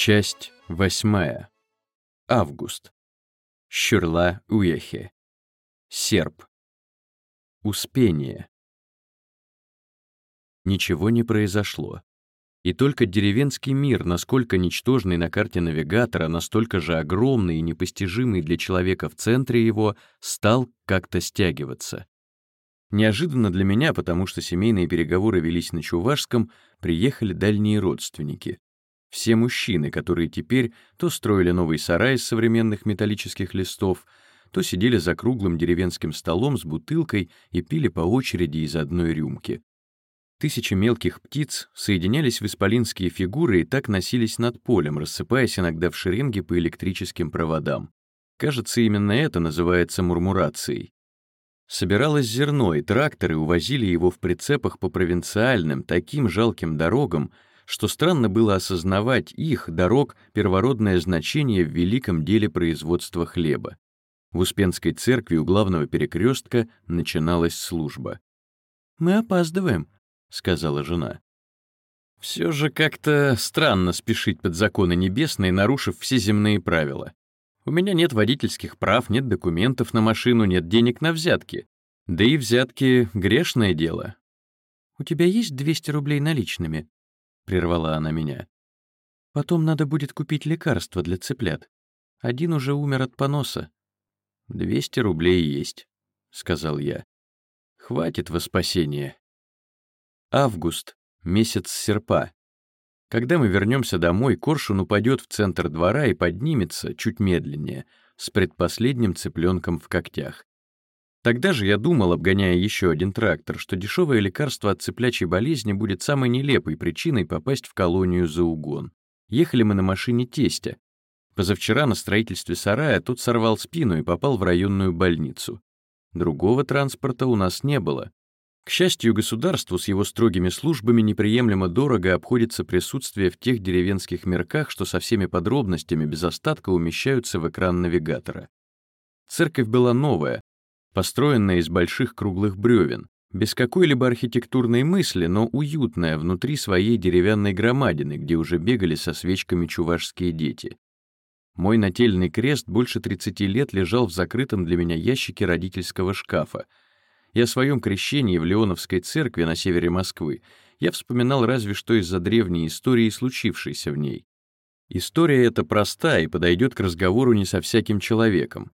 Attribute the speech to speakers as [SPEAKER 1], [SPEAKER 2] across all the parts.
[SPEAKER 1] Часть 8. Август. Щурла-Уехе. Серб. Успение. Ничего не произошло. И только деревенский мир, насколько ничтожный на карте навигатора, настолько же огромный и непостижимый для человека в центре его, стал как-то стягиваться. Неожиданно для меня, потому что семейные переговоры велись на чувашском, приехали дальние родственники. Все мужчины, которые теперь то строили новый сарай из современных металлических листов, то сидели за круглым деревенским столом с бутылкой и пили по очереди из одной рюмки. Тысячи мелких птиц соединялись в исполинские фигуры и так носились над полем, рассыпаясь иногда в шеренги по электрическим проводам. Кажется, именно это называется мурмурацией. Собиралось зерно, и тракторы увозили его в прицепах по провинциальным, таким жалким дорогам, что странно было осознавать их, дорог, первородное значение в великом деле производства хлеба. В Успенской церкви у главного перекрестка начиналась служба. «Мы опаздываем», — сказала жена. «Все же как-то странно спешить под законы небесные, нарушив все земные правила. У меня нет водительских прав, нет документов на машину, нет денег на взятки. Да и взятки — грешное дело». «У тебя есть 200 рублей наличными?» — прервала она меня. «Потом надо будет купить лекарства для цыплят. Один уже умер от поноса». 200 рублей есть», — сказал я. «Хватит во спасение». Август, месяц серпа. Когда мы вернемся домой, коршун упадет в центр двора и поднимется, чуть медленнее, с предпоследним цыпленком в когтях. Тогда же я думал, обгоняя еще один трактор, что дешевое лекарство от цыплячьей болезни будет самой нелепой причиной попасть в колонию за угон. Ехали мы на машине тестя. Позавчера на строительстве сарая тот сорвал спину и попал в районную больницу. Другого транспорта у нас не было. К счастью, государству с его строгими службами неприемлемо дорого обходится присутствие в тех деревенских мирках, что со всеми подробностями без остатка умещаются в экран навигатора. Церковь была новая, построенная из больших круглых бревен, без какой-либо архитектурной мысли, но уютная внутри своей деревянной громадины, где уже бегали со свечками чувашские дети. Мой нательный крест больше 30 лет лежал в закрытом для меня ящике родительского шкафа, и о своем крещении в Леоновской церкви на севере Москвы я вспоминал разве что из-за древней истории, случившейся в ней. История эта проста и подойдет к разговору не со всяким человеком.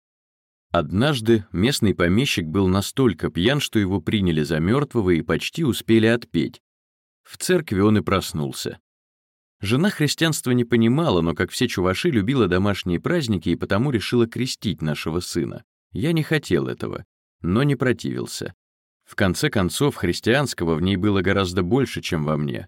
[SPEAKER 1] Однажды местный помещик был настолько пьян, что его приняли за мертвого и почти успели отпеть. В церкви он и проснулся. Жена христианства не понимала, но, как все чуваши, любила домашние праздники и потому решила крестить нашего сына. Я не хотел этого, но не противился. В конце концов, христианского в ней было гораздо больше, чем во мне.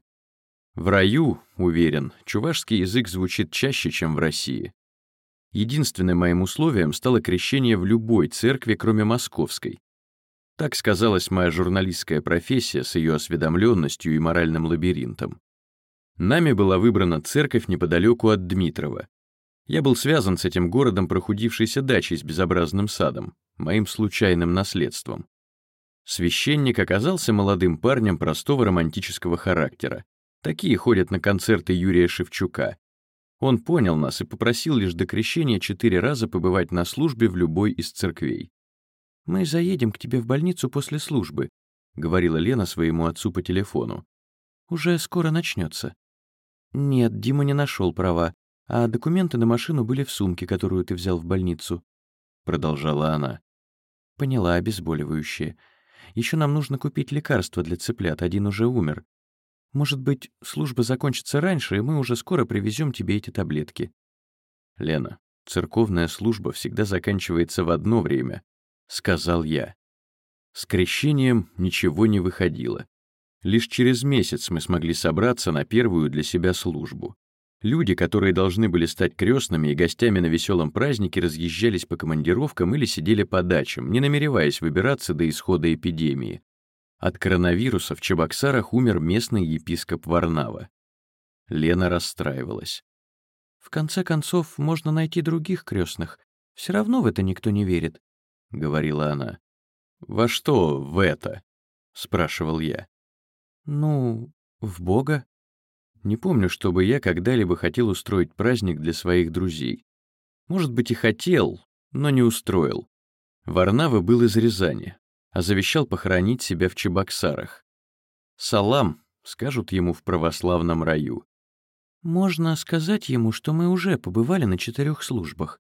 [SPEAKER 1] В раю, уверен, чувашский язык звучит чаще, чем в России. Единственным моим условием стало крещение в любой церкви, кроме московской. Так сказалась моя журналистская профессия с ее осведомленностью и моральным лабиринтом. Нами была выбрана церковь неподалеку от Дмитрова. Я был связан с этим городом прохудившейся дачей с безобразным садом, моим случайным наследством. Священник оказался молодым парнем простого романтического характера. Такие ходят на концерты Юрия Шевчука. Он понял нас и попросил лишь до крещения 4 раза побывать на службе в любой из церквей. «Мы заедем к тебе в больницу после службы», — говорила Лена своему отцу по телефону. «Уже скоро начнется». «Нет, Дима не нашел права, а документы на машину были в сумке, которую ты взял в больницу», — продолжала она. «Поняла, обезболивающее. Еще нам нужно купить лекарства для цыплят, один уже умер. Может быть, служба закончится раньше, и мы уже скоро привезем тебе эти таблетки». «Лена, церковная служба всегда заканчивается в одно время», — сказал я. С крещением ничего не выходило. Лишь через месяц мы смогли собраться на первую для себя службу. Люди, которые должны были стать крестными и гостями на веселом празднике, разъезжались по командировкам или сидели по дачам, не намереваясь выбираться до исхода эпидемии. От коронавируса в Чебоксарах умер местный епископ Варнава. Лена расстраивалась. «В конце концов, можно найти других крестных. Все равно в это никто не верит», — говорила она. «Во что в это?» — спрашивал я. «Ну, в Бога». Не помню, чтобы я когда-либо хотел устроить праздник для своих друзей. Может быть, и хотел, но не устроил. Варнава был из Рязани, а завещал похоронить себя в Чебоксарах. «Салам», — скажут ему в православном раю. «Можно сказать ему, что мы уже побывали на 4 службах».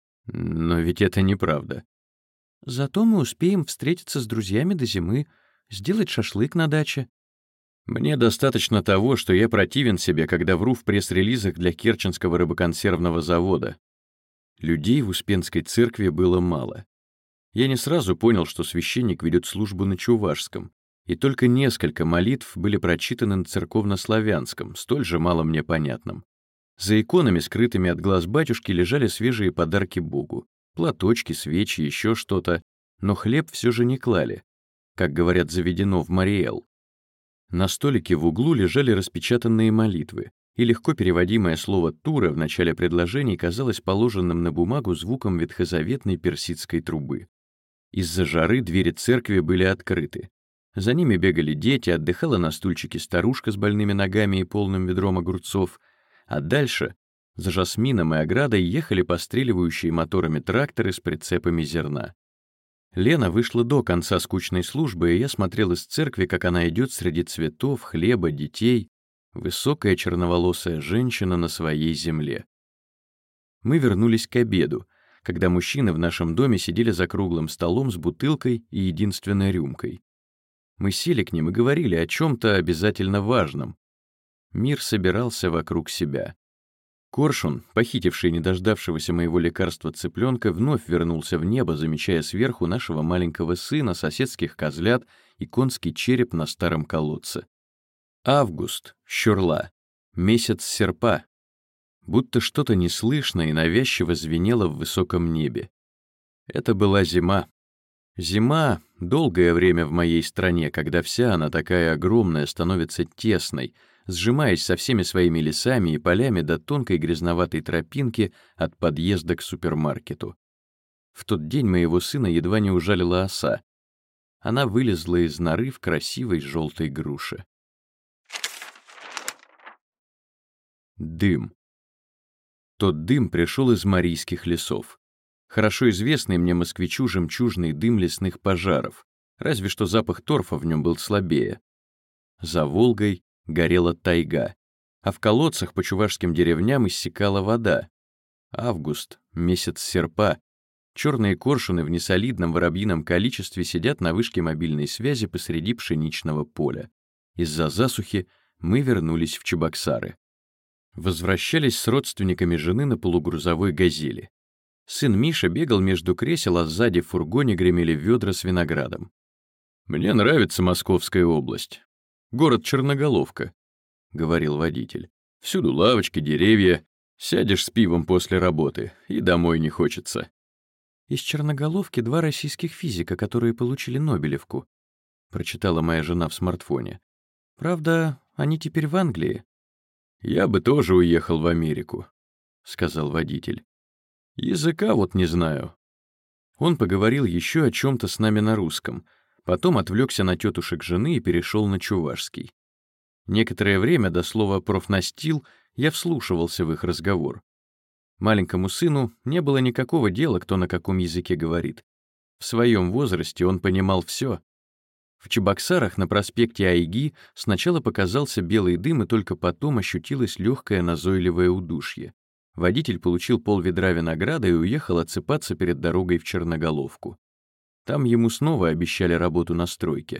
[SPEAKER 1] Но ведь это неправда. «Зато мы успеем встретиться с друзьями до зимы, сделать шашлык на даче». Мне достаточно того, что я противен себе, когда вру в пресс-релизах для Керченского рыбоконсервного завода. Людей в Успенской церкви было мало. Я не сразу понял, что священник ведет службу на чувашском, и только несколько молитв были прочитаны на церковнославянском, столь же мало мне понятном. За иконами, скрытыми от глаз батюшки, лежали свежие подарки Богу. Платочки, свечи, еще что-то, но хлеб все же не клали, как говорят, заведено в Мариэл. На столике в углу лежали распечатанные молитвы, и легко переводимое слово «тура» в начале предложений казалось положенным на бумагу звуком ветхозаветной персидской трубы. Из-за жары двери церкви были открыты. За ними бегали дети, отдыхала на стульчике старушка с больными ногами и полным ведром огурцов, а дальше, за жасмином и оградой, ехали постреливающие моторами тракторы с прицепами зерна. Лена вышла до конца скучной службы, и я смотрел из церкви, как она идет среди цветов, хлеба, детей, высокая черноволосая женщина на своей земле. Мы вернулись к обеду, когда мужчины в нашем доме сидели за круглым столом с бутылкой и единственной рюмкой. Мы сели к ним и говорили о чем-то обязательно важном. Мир собирался вокруг себя. Коршун, похитивший не дождавшегося моего лекарства цыпленка, вновь вернулся в небо, замечая сверху нашего маленького сына, соседских козлят и конский череп на старом колодце. Август, щурла, месяц серпа. Будто что-то неслышно и навязчиво звенело в высоком небе. Это была зима. Зима — долгое время в моей стране, когда вся она такая огромная становится тесной, сжимаясь со всеми своими лесами и полями до тонкой грязноватой тропинки от подъезда к супермаркету. В тот день моего сына едва не ужалила оса. Она вылезла из норы в красивой желтой груше. Дым. Тот дым пришел из марийских лесов. Хорошо известный мне москвичу жемчужный дым лесных пожаров, разве что запах торфа в нем был слабее. За Волгой горела тайга, а в колодцах по чувашским деревням иссякала вода. Август, месяц серпа. Черные коршуны в несолидном воробьином количестве сидят на вышке мобильной связи посреди пшеничного поля. Из-за засухи мы вернулись в Чебоксары. Возвращались с родственниками жены на полугрузовой «Газели». Сын Миша бегал между кресел, а сзади в фургоне гремели ведра с виноградом. «Мне нравится Московская область. Город Черноголовка», — говорил водитель. «Всюду лавочки, деревья. Сядешь с пивом после работы, и домой не хочется». «Из Черноголовки 2 российских физика, которые получили Нобелевку», — прочитала моя жена в смартфоне. «Правда, они теперь в Англии». «Я бы тоже уехал в Америку», — сказал водитель. «Языка вот не знаю». Он поговорил еще о чем-то с нами на русском, потом отвлекся на тетушек жены и перешел на чувашский. Некоторое время до слова «профнастил» я вслушивался в их разговор. Маленькому сыну не было никакого дела, кто на каком языке говорит. В своем возрасте он понимал все. В Чебоксарах на проспекте Айги сначала показался белый дым, и только потом ощутилось легкое назойливое удушье. Водитель получил пол-ведра винограда и уехал отсыпаться перед дорогой в Черноголовку. Там ему снова обещали работу на стройке.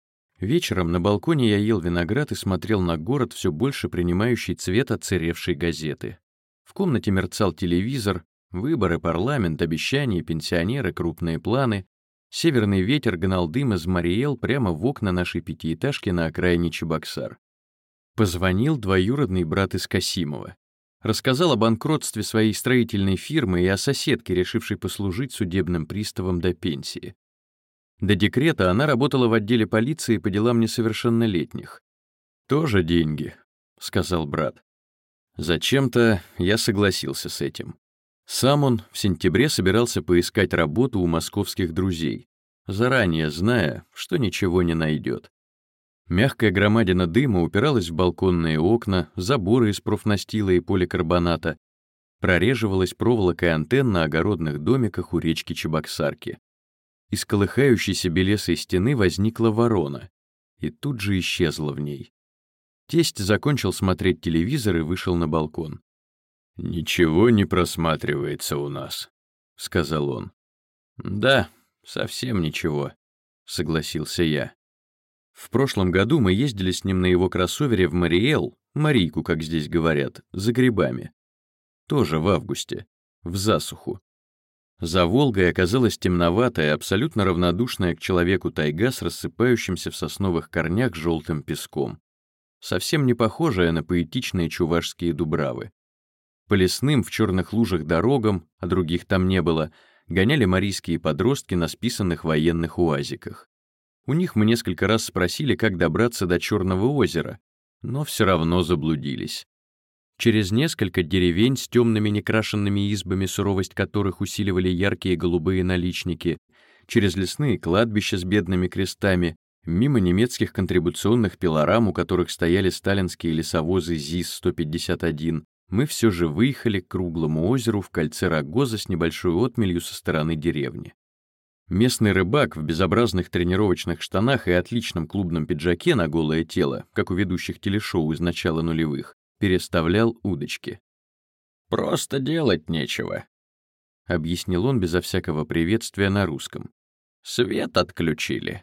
[SPEAKER 1] Вечером на балконе я ел виноград и смотрел на город, все больше принимающий цвет отсыревшей газеты. В комнате мерцал телевизор, выборы, парламент, обещания, пенсионеры, крупные планы. Северный ветер гнал дым из Мариэл прямо в окна нашей пятиэтажки на окраине Чебоксар. Позвонил двоюродный брат из Касимова. Рассказал о банкротстве своей строительной фирмы и о соседке, решившей послужить судебным приставом до пенсии. До декрета она работала в отделе полиции по делам несовершеннолетних. «Тоже деньги», — сказал брат. Зачем-то я согласился с этим. Сам он в сентябре собирался поискать работу у московских друзей, заранее зная, что ничего не найдет. Мягкая громадина дыма упиралась в балконные окна, заборы из профнастила и поликарбоната, прореживалась проволокой антенн на огородных домиках у речки Чебоксарки. Из колыхающейся белесой стены возникла ворона и тут же исчезла в ней. Тесть закончил смотреть телевизор и вышел на балкон. «Ничего не просматривается у нас», — сказал он. «Да, совсем ничего», — согласился я. В прошлом году мы ездили с ним на его кроссовере в Мариэл, Марийку, как здесь говорят, за грибами. Тоже в августе, в засуху. За Волгой оказалась темноватая, абсолютно равнодушная к человеку тайга с рассыпающимся в сосновых корнях желтым песком. Совсем не похожая на поэтичные чувашские дубравы. По лесным в черных лужах дорогам, а других там не было, гоняли марийские подростки на списанных военных уазиках. У них мы несколько раз спросили, как добраться до Черного озера, но все равно заблудились. Через несколько деревень с темными некрашенными избами, суровость которых усиливали яркие голубые наличники, через лесные кладбища с бедными крестами, мимо немецких контрибуционных пилорам, у которых стояли сталинские лесовозы ЗИС-151, мы все же выехали к круглому озеру в кольце Рогоза с небольшой отмелью со стороны деревни. Местный рыбак в безобразных тренировочных штанах и отличном клубном пиджаке на голое тело, как у ведущих телешоу из начала нулевых, переставлял удочки. «Просто делать нечего», — объяснил он безо всякого приветствия на русском. «Свет отключили».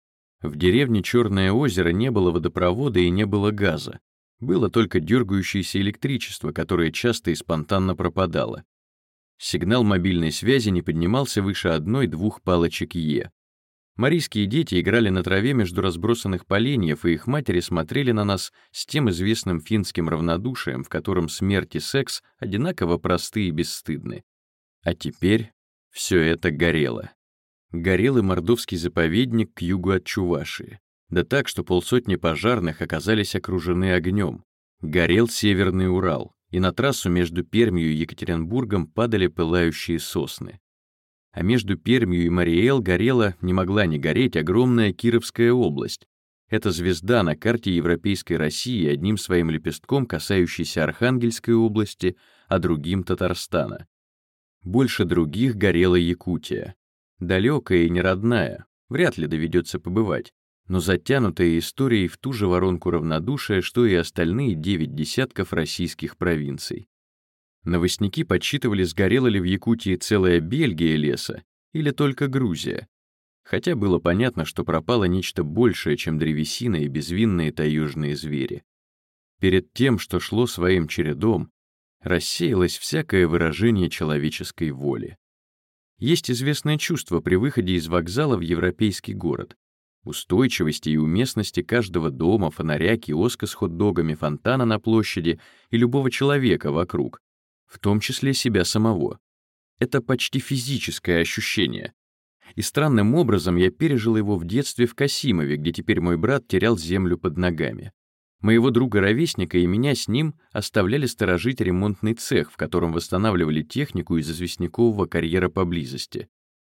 [SPEAKER 1] В деревне Черное озеро не было водопровода и не было газа. Было только дергающееся электричество, которое часто и спонтанно пропадало. Сигнал мобильной связи не поднимался выше 1-2 палочек Е. Марийские дети играли на траве между разбросанных поленьев, и их матери смотрели на нас с тем известным финским равнодушием, в котором смерть и секс одинаково просты и бесстыдны. А теперь все это горело. Горел и Мордовский заповедник к югу от Чувашии. Да так, что 50 пожарных оказались окружены огнем. Горел Северный Урал, и на трассу между Пермью и Екатеринбургом падали пылающие сосны. А между Пермью и Мариэл горела, не могла не гореть, огромная Кировская область. Это звезда на карте Европейской России, одним своим лепестком касающейся Архангельской области, а другим — Татарстана. Больше других горела Якутия. Далекая и неродная, вряд ли доведется побывать, но затянутая историей в ту же воронку равнодушия, что и остальные 9 десятков российских провинций. Новостники подсчитывали, сгорела ли в Якутии целая Бельгия леса или только Грузия. Хотя было понятно, что пропало нечто большее, чем древесина и безвинные таежные звери. Перед тем, что шло своим чередом, рассеялось всякое выражение человеческой воли. Есть известное чувство при выходе из вокзала в европейский город. Устойчивости и уместности каждого дома, фонаря, киоска с хот-догами, фонтана на площади и любого человека вокруг, в том числе себя самого. Это почти физическое ощущение. И странным образом я пережил его в детстве в Касимове, где теперь мой брат терял землю под ногами. Моего друга-ровесника и меня с ним оставляли сторожить ремонтный цех, в котором восстанавливали технику из известнякового карьера поблизости.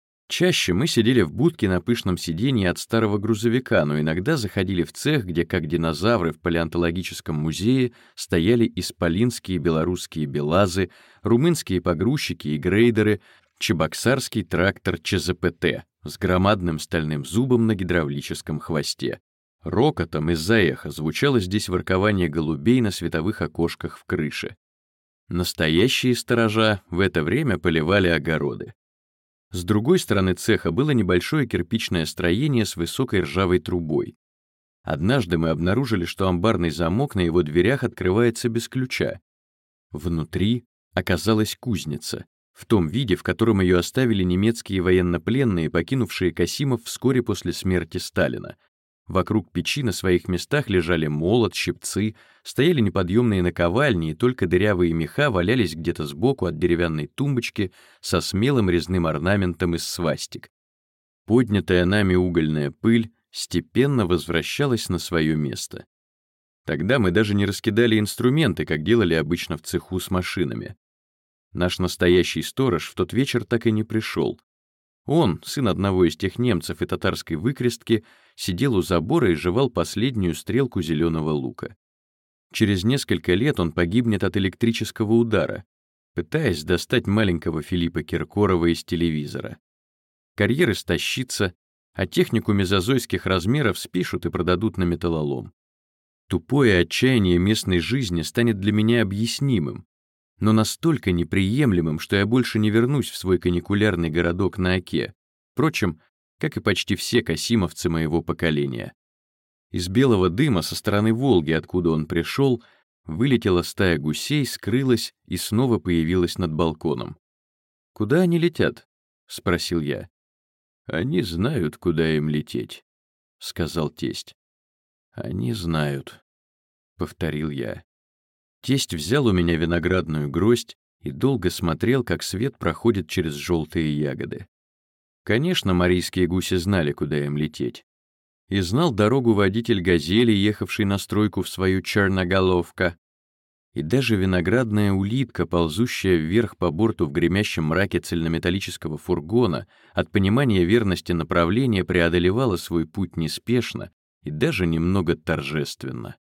[SPEAKER 1] Чаще мы сидели в будке на пышном сиденье от старого грузовика, но иногда заходили в цех, где, как динозавры в палеонтологическом музее, стояли исполинские белорусские белазы, румынские погрузчики и грейдеры, чебоксарский трактор ЧЗПТ с громадным стальным зубом на гидравлическом хвосте. Рокотом из-за эха звучало здесь воркование голубей на световых окошках в крыше. Настоящие сторожа в это время поливали огороды. С другой стороны цеха было небольшое кирпичное строение с высокой ржавой трубой. Однажды мы обнаружили, что амбарный замок на его дверях открывается без ключа. Внутри оказалась кузница, в том виде, в котором ее оставили немецкие военнопленные, покинувшие Касимов вскоре после смерти Сталина. Вокруг печи на своих местах лежали молот, щипцы, стояли неподъемные наковальни, и только дырявые меха валялись где-то сбоку от деревянной тумбочки со смелым резным орнаментом из свастик. Поднятая нами угольная пыль степенно возвращалась на свое место. Тогда мы даже не раскидали инструменты, как делали обычно в цеху с машинами. Наш настоящий сторож в тот вечер так и не пришел. Он, сын одного из тех немцев и татарской выкрестки, сидел у забора и жевал последнюю стрелку зеленого лука. Через несколько лет он погибнет от электрического удара, пытаясь достать маленького Филиппа Киркорова из телевизора. Карьер истощится, а технику мезозойских размеров спишут и продадут на металлолом. Тупое отчаяние местной жизни станет для меня объяснимым, но настолько неприемлемым, что я больше не вернусь в свой каникулярный городок на Оке, впрочем, как и почти все касимовцы моего поколения. Из белого дыма со стороны Волги, откуда он пришел, вылетела стая гусей, скрылась и снова появилась над балконом. «Куда они летят?» — спросил я. «Они знают, куда им лететь», — сказал тесть. «Они знают», — повторил я. Тесть взял у меня виноградную гроздь и долго смотрел, как свет проходит через желтые ягоды. Конечно, марийские гуси знали, куда им лететь. И знал дорогу водитель «Газели», ехавший на стройку в свою черноголовка. И даже виноградная улитка, ползущая вверх по борту в гремящем мраке цельнометаллического фургона, от понимания верности направления преодолевала свой путь неспешно и даже немного торжественно.